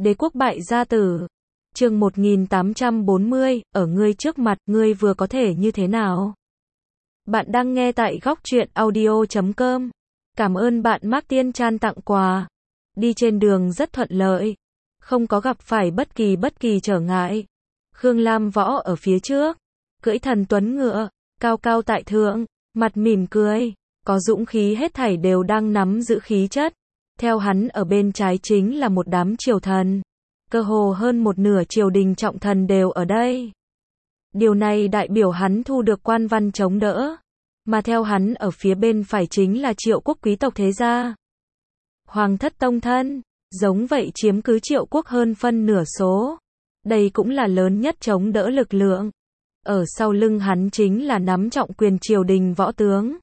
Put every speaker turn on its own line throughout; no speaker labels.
Đế quốc bại gia tử. Chương 1840, ở ngươi trước mặt, ngươi vừa có thể như thế nào? Bạn đang nghe tại góc truyện audio.com. Cảm ơn bạn Mark Tiên Chan tặng quà. Đi trên đường rất thuận lợi, không có gặp phải bất kỳ trở ngại. Khương Lam Võ ở phía trước, cưỡi thần tuấn ngựa, cao cao tại thượng, mặt mỉm cười, có dũng khí, hết thảy đều đang nắm giữ khí chất. Theo hắn ở bên trái chính là một đám triều thần, cơ hồ hơn một nửa triều đình trọng thần đều ở đây. Điều này đại biểu hắn thu được quan văn chống đỡ, mà theo hắn ở phía bên phải chính là Triệu quốc quý tộc thế gia. Hoàng thất tông thân, giống vậy chiếm cứ Triệu quốc hơn phân nửa số. Đây cũng là lớn nhất chống đỡ lực lượng. Ở sau lưng hắn chính là nắm trọng quyền triều đình võ tướng.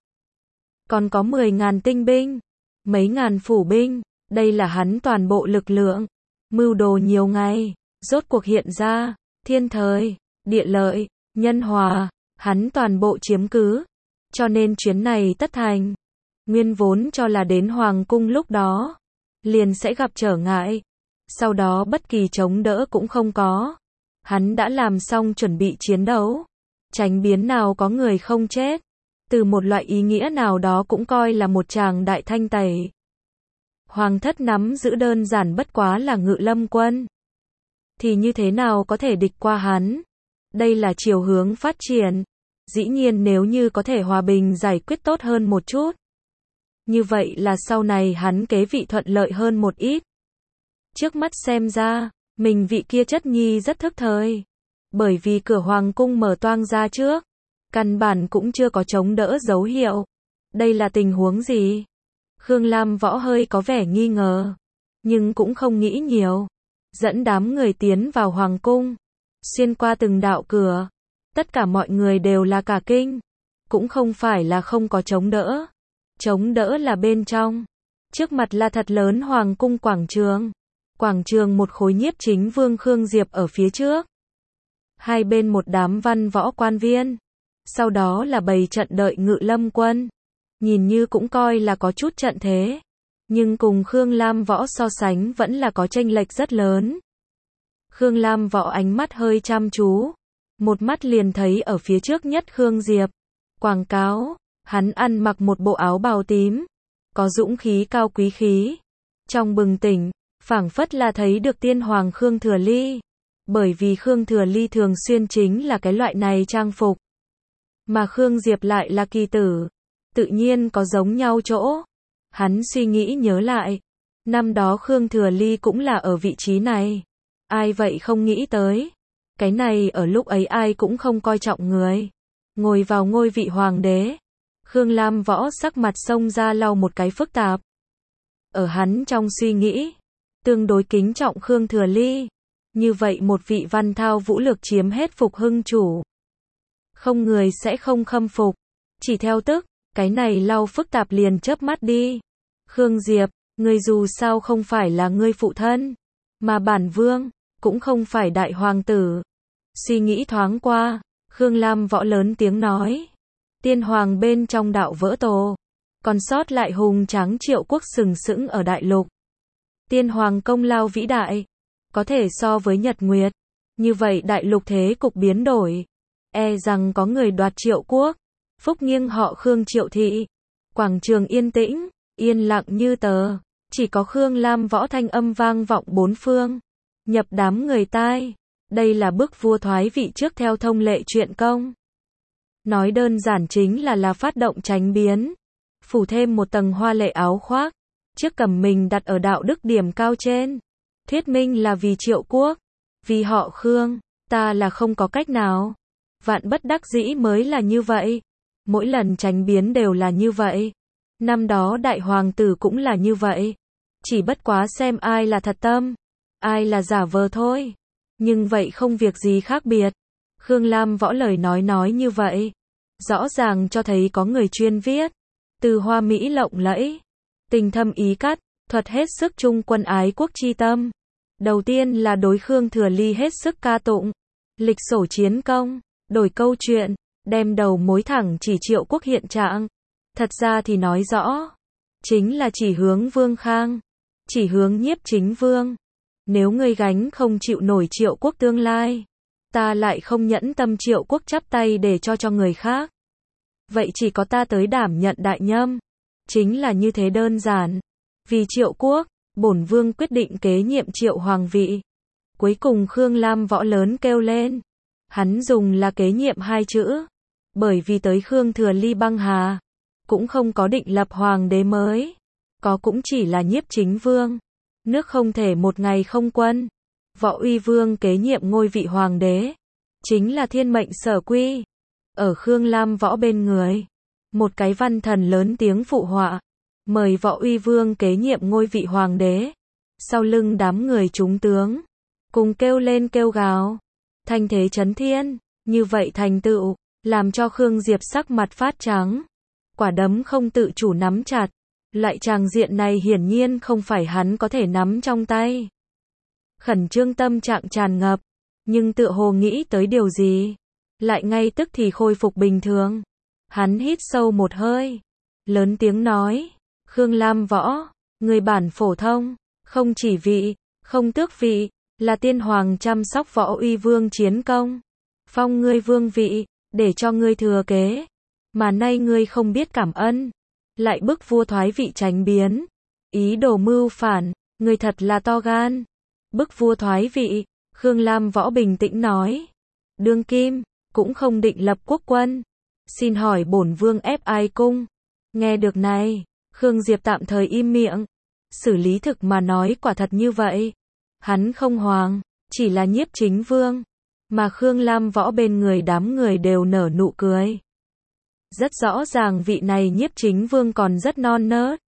Còn có 10.000 tinh binh, mấy ngàn phủ binh, đây là hắn toàn bộ lực lượng. Mưu đồ nhiều ngày, rốt cuộc hiện ra, thiên thời, địa lợi, nhân hòa, hắn toàn bộ chiếm cứ. Cho nên chuyến này tất thành. Nguyên vốn cho là đến Hoàng cung lúc đó, liền sẽ gặp trở ngại. Sau đó bất kỳ chống đỡ cũng không có. Hắn đã làm xong chuẩn bị chiến đấu. Tránh biến nào có người không chết. Từ một loại ý nghĩa nào đó cũng coi là một tràng đại thanh tẩy. Hoàng thất nắm giữ đơn giản bất quá là Ngự Lâm quân. Thì như thế nào có thể địch qua hắn? Đây là chiều hướng phát triển. Dĩ nhiên nếu như có thể hòa bình giải quyết tốt hơn một chút. Như vậy là sau này hắn kế vị thuận lợi hơn một ít. Trước mắt xem ra, mình vị kia chất nhi rất thức thời. Bởi vì cửa hoàng cung mở toang ra trước, căn bản cũng chưa có chống đỡ dấu hiệu. Đây là tình huống gì? Khương Lam Võ hơi có vẻ nghi ngờ, nhưng cũng không nghĩ nhiều. Dẫn đám người tiến vào hoàng cung, xuyên qua từng đạo cửa. Tất cả mọi người đều là cả kinh. Cũng không phải là không có chống đỡ. Chống đỡ là bên trong. Trước mặt là thật lớn hoàng cung quảng trường. Quảng trường một khối nhiếp chính vương Khương Diệp ở phía trước. Hai bên một đám văn võ quan viên. Sau đó là bày trận đợi Ngự Lâm quân. Nhìn như cũng coi là có chút trận thế. Nhưng cùng Khương Lam Võ so sánh vẫn là có chênh lệch rất lớn. Khương Lam Võ ánh mắt hơi chăm chú. Một mắt liền thấy ở phía trước nhất Khương Diệp. Quảng cáo, hắn ăn mặc một bộ áo bào tím. Có dũng khí cao quý khí. Trong bừng tỉnh, phảng phất là thấy được tiên hoàng Khương Thừa Ly. Bởi vì Khương Thừa Ly thường xuyên chính là cái loại này trang phục. Mà Khương Diệp lại là kỳ tử. Tự nhiên có giống nhau chỗ. Hắn suy nghĩ nhớ lại. Năm đó Khương Thừa Ly cũng là ở vị trí này. Ai vậy không nghĩ tới. Cái này ở lúc ấy ai cũng không coi trọng người. Ngồi vào ngôi vị hoàng đế. Khương Lam Võ sắc mặt xông ra lau một cái phức tạp. Ở hắn trong suy nghĩ, tương đối kính trọng Khương Thừa Ly. Như vậy một vị văn thao vũ lược chiếm hết phục hưng chủ. Không người sẽ không khâm phục. Chỉ theo tức, cái này lau phức tạp liền chớp mắt đi. Khương Diệp, ngươi dù sao không phải là ngươi phụ thân. Mà bản vương, cũng không phải đại hoàng tử. Suy nghĩ thoáng qua, Khương Lam Võ lớn tiếng nói. Tiên hoàng bên trong đạo vỡ tổ. Còn sót lại hùng tráng Triệu quốc sừng sững ở đại lục. Tiên hoàng công lao vĩ đại. Có thể so với Nhật Nguyệt. Như vậy đại lục thế cục biến đổi. E rằng có người đoạt Triệu quốc. Phúc nghiêng họ Khương Triệu thị. Quảng trường yên tĩnh, yên lặng như tờ. Chỉ có Khương Lam Võ thanh âm vang vọng bốn phương. Nhập đám người tai. Đây là bức vua thoái vị trước theo thông lệ truyện công. Nói đơn giản chính là phát động tránh biến. Phủ thêm một tầng hoa lệ áo khoác. Chiếc cầm mình đặt ở đạo đức điểm cao trên. Thuyết minh là vì Triệu quốc. Vì họ Khương, ta là không có cách nào. Vạn bất đắc dĩ mới là như vậy. Mỗi lần tránh biến đều là như vậy. Năm đó đại hoàng tử cũng là như vậy. Chỉ bất quá xem ai là thật tâm. Ai là giả vờ thôi. Nhưng vậy không việc gì khác biệt. Khương Lam Võ lời nói như vậy. Rõ ràng cho thấy có người chuyên viết. Từ hoa mỹ lộng lẫy. Tình thâm ý cắt. Thuật hết sức trung quân ái quốc chi tâm. Đầu tiên là đối Khương Thừa Ly hết sức ca tụng. Lịch sổ chiến công. Đổi câu chuyện. Đem đầu mối thẳng chỉ Triệu quốc hiện trạng. Thật ra thì nói rõ. Chính là chỉ hướng Vương Khang. Chỉ hướng Nhiếp Chính Vương. Nếu ngươi gánh không chịu nổi Triệu Quốc tương lai, ta lại không nhẫn tâm Triệu Quốc chắp tay để cho người khác. Vậy chỉ có ta tới đảm nhận đại nhâm. Chính là như thế đơn giản. Vì Triệu Quốc, bổn vương quyết định kế nhiệm Triệu hoàng vị. Cuối cùng Khương Lam Võ lớn kêu lên. Hắn dùng là kế nhiệm hai chữ. Bởi vì tới Khương Thừa Ly băng hà, cũng không có định lập hoàng đế mới. Có cũng chỉ là nhiếp chính vương. Nước không thể một ngày không quân. Võ Uy Vương kế nhiệm ngôi vị hoàng đế. Chính là thiên mệnh sở quy. Ở Khương Lam Võ bên người, một cái văn thần lớn tiếng phụ họa. Mời Võ Uy Vương kế nhiệm ngôi vị hoàng đế. Sau lưng đám người chúng tướng, cùng kêu lên kêu gào. Thanh thế chấn thiên, như vậy thành tựu, làm cho Khương Diệp sắc mặt phát trắng. Quả đấm không tự chủ nắm chặt. Loại tràng diện này hiển nhiên không phải hắn có thể nắm trong tay. Khẩn trương tâm trạng tràn ngập, nhưng tựa hồ nghĩ tới điều gì, lại ngay tức thì khôi phục bình thường. Hắn hít sâu một hơi, lớn tiếng nói, Khương Lam Võ, người bản phổ thông, không chỉ vị, không tước vị, là tiên hoàng chăm sóc Võ Uy Vương chiến công, phong ngươi vương vị, để cho ngươi thừa kế, mà nay ngươi không biết cảm ơn, lại bức vua thoái vị tránh biến, ý đồ mưu phản, ngươi thật là to gan. Bức vua thoái vị, Khương Lam Võ bình tĩnh nói, đương kim cũng không định lập quốc quân, xin hỏi bổn vương ép ai cung. Nghe được này, Khương Diệp tạm thời im miệng. Xử lý thực mà nói quả thật như vậy. Hắn không hoàng, chỉ là nhiếp chính vương, mà Khương Lam Võ bên người đám người đều nở nụ cười. Rất rõ ràng vị này nhiếp chính vương còn rất non nớt.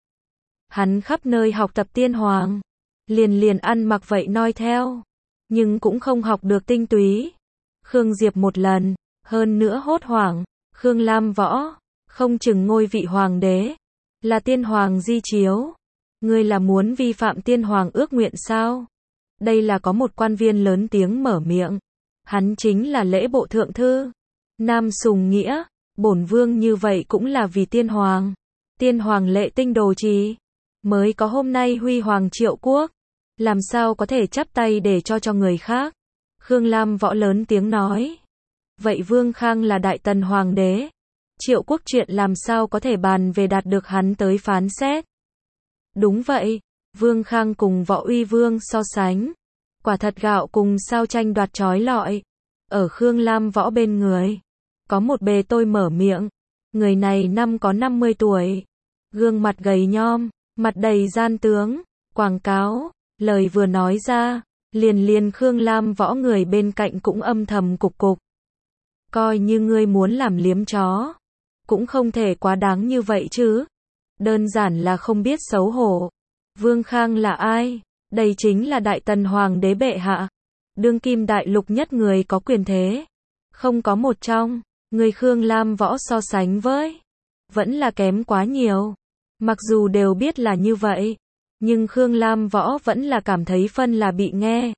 Hắn khắp nơi học tập tiên hoàng, liền ăn mặc vậy noi theo, nhưng cũng không học được tinh túy. Khương Diệp một lần, hơn nữa hốt hoảng, Khương Lam Võ, không chừng ngôi vị hoàng đế, là tiên hoàng di chiếu. Ngươi là muốn vi phạm tiên hoàng ước nguyện sao? Đây là có một quan viên lớn tiếng mở miệng. Hắn chính là lễ bộ thượng thư, Nam Sùng Nghĩa, bổn vương như vậy cũng là vì tiên hoàng. Tiên hoàng lệ tinh đồ trì, mới có hôm nay huy hoàng Triệu Quốc, làm sao có thể chắp tay để cho người khác. Khương Lam Võ lớn tiếng nói. Vậy Vương Khang là đại tần hoàng đế, Triệu Quốc chuyện làm sao có thể bàn về đạt được hắn tới phán xét. Đúng vậy, Vương Khang cùng Võ Uy Vương so sánh, quả thật gạo cùng sao tranh đoạt chói lọi. Ở Khương Lam Võ bên người, có một bề tôi mở miệng. Người này năm có 50 tuổi, gương mặt gầy nhom, mặt đầy gian tướng, quảng cáo. Lời vừa nói ra, liền Khương Lam Võ người bên cạnh cũng âm thầm cục cục. Coi như ngươi muốn làm liếm chó, cũng không thể quá đáng như vậy chứ. Đơn giản là không biết xấu hổ. Vương Khang là ai? Đây chính là đại tần hoàng đế bệ hạ, đương kim đại lục nhất người có quyền thế. Không có một trong, người Khương Lam Võ so sánh với, vẫn là kém quá nhiều. Mặc dù đều biết là như vậy, nhưng Khương Lam Võ vẫn là cảm thấy phân là bị nghe.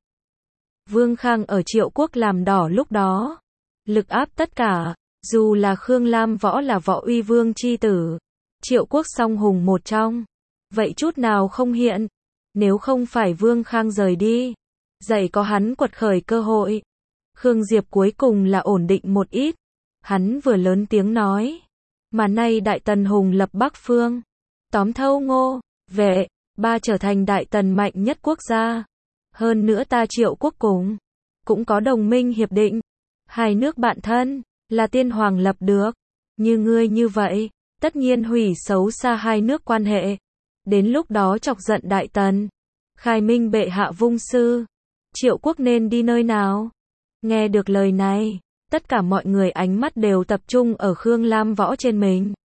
Vương Khang ở Triệu Quốc làm đỏ lúc đó, lực áp tất cả, dù là Khương Lam Võ là Võ Uy Vương chi tử, Triệu Quốc song hùng một trong, vậy chút nào không hiện. Nếu không phải Vương Khang rời đi, dạy có hắn quật khởi cơ hội, Khương Diệp cuối cùng là ổn định một ít. Hắn vừa lớn tiếng nói, mà nay đại tần hùng lập Bắc Phương, tóm thâu Ngô, Vệ, ba trở thành đại tần mạnh nhất quốc gia. Hơn nữa ta Triệu Quốc cũng có đồng minh hiệp định, hai nước bạn thân, là tiên hoàng lập được. Như ngươi như vậy, tất nhiên hủy xấu xa hai nước quan hệ. Đến lúc đó chọc giận đại tần, khai minh bệ hạ vung sư, Triệu Quốc nên đi nơi nào? Nghe được lời này, tất cả mọi người ánh mắt đều tập trung ở Khương Lam Võ trên mình.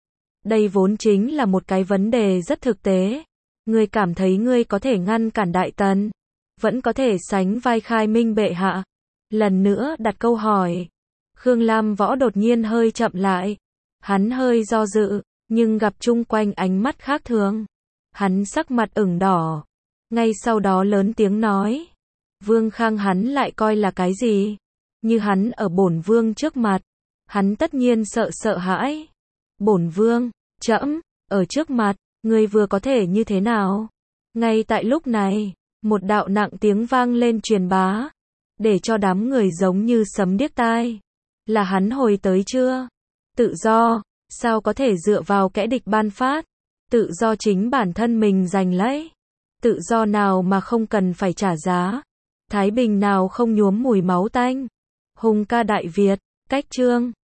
Đây vốn chính là một cái vấn đề rất thực tế. Ngươi cảm thấy ngươi có thể ngăn cản đại tần, vẫn có thể sánh vai khai minh bệ hạ. Lần nữa đặt câu hỏi. Khương Lam Võ đột nhiên hơi chậm lại. Hắn hơi do dự, nhưng gặp chung quanh ánh mắt khác thường. Hắn sắc mặt ửng đỏ. Ngay sau đó lớn tiếng nói. Vương Khang hắn lại coi là cái gì? Như hắn ở bổn vương trước mặt, hắn tất nhiên sợ hãi. Bổn vương, trẫm, ở trước mặt, ngươi vừa có thể như thế nào? Ngay tại lúc này, Một đạo nặng tiếng vang lên truyền bá, để cho đám người giống như sấm điếc tai. Là hắn hồi tới chưa? Tự do, sao có thể dựa vào kẻ địch ban phát? Tự do chính bản thân mình giành lấy. Tự do nào mà không cần phải trả giá? Thái bình nào không nhuốm mùi máu tanh? Hùng ca Đại Việt, cách chương